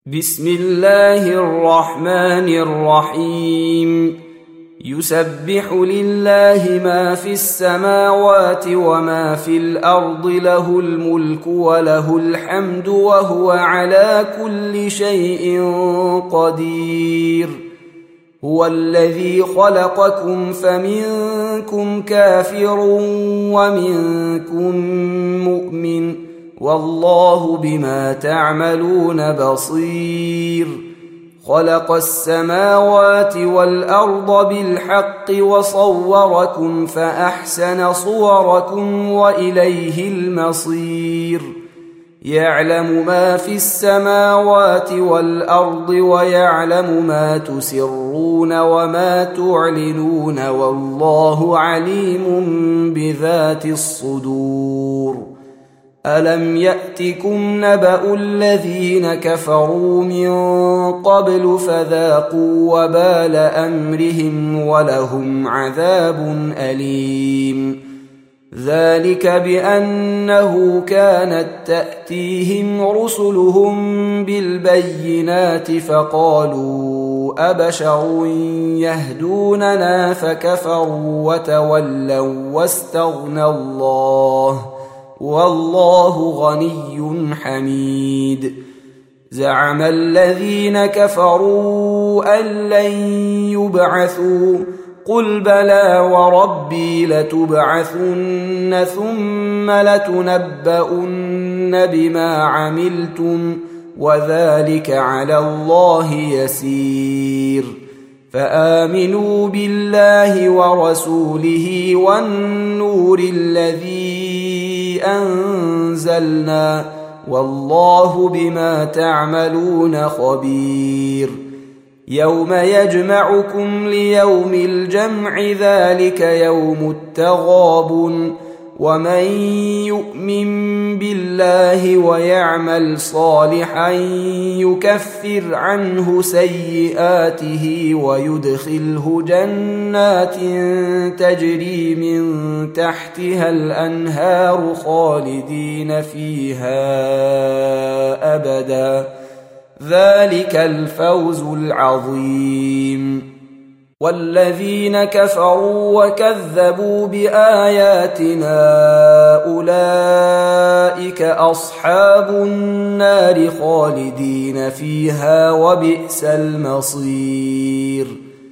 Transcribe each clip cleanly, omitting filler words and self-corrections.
بسم الله الرحمن الرحيم يسبح لله ما في السماوات وما في الأرض له الملك وله الحمد وهو على كل شيء قدير هو الذي خلقكم فمنكم كافر ومنكم مؤمن والله بما تعملون بصير خلق السماوات والأرض بالحق وصوركم فأحسن صوركم وإليه المصير يعلم ما في السماوات والأرض ويعلم ما تسرون وما تعلنون والله عليم بذات الصدور ألم يأتكم نبأ الذين كفروا من قبل فذاقوا وبال أمرهم ولهم عذاب أليم ذلك بأنه كانت تأتيهم رسلهم بالبينات فقالوا أبشر يهدوننا فكفروا وتولوا واستغنى الله والله غني حميد زعم الذين كفروا أن لن يبعثوا قل بلى وربي لتبعثن ثم لتنبؤن بما عملتم وذلك على الله يسير فآمنوا بالله ورسوله والنور الذي أنزلنا والله بما تعملون خبير يوم يجمعكم ليوم الجمع ذلك يوم التغابن ومن يؤمن بالله ويعمل صالحا يكفر عنه سيئاته ويدخله جنات تجري من تحتها الأنهار خالدين فيها أبدا ذلك الفوز العظيم والذين كفروا وكذبوا بآياتنا أولئك أصحاب النار خالدين فيها وبئس المصير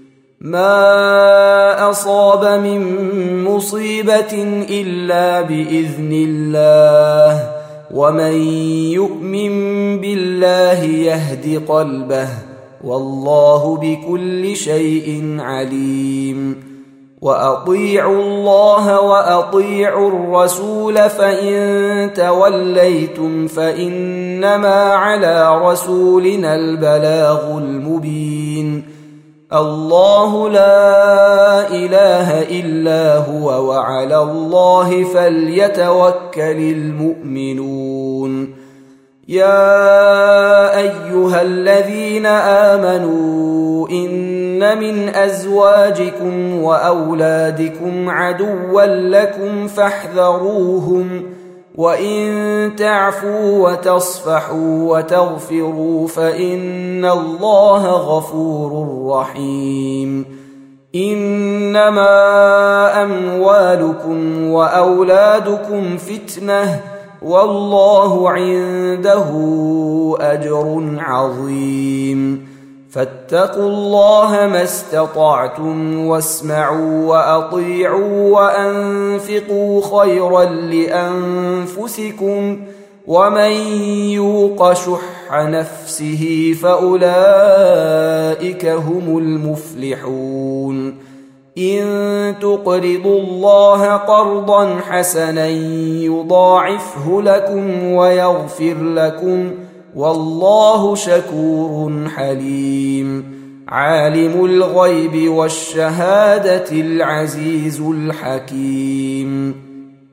ما أصاب من مصيبة إلا بإذن الله ومن يؤمن بالله يهد قلبه والله بكل شيء عليم وأطيعوا الله وأطيعوا الرسول فإن توليتم فإنما على رسولنا البلاغ المبين الله لا إله إلا هو وعلى الله فليتوكل المؤمنون يا أيها الذين آمنوا إن من أزواجكم وأولادكم عدوا لكم فاحذروهم وإن تعفوا وتصفحوا وتغفروا فإن الله غفور رحيم إنما أموالكم وأولادكم فتنة والله عنده أجر عظيم فاتقوا الله ما استطعتم واسمعوا وأطيعوا وأنفقوا خيرا لأنفسكم ومن يوق شح نفسه فأولئك هم المفلحون إن تقرضوا الله قرضا حسنا يضاعفه لكم ويغفر لكم والله شكور حليم عالم الغيب والشهادة العزيز الحكيم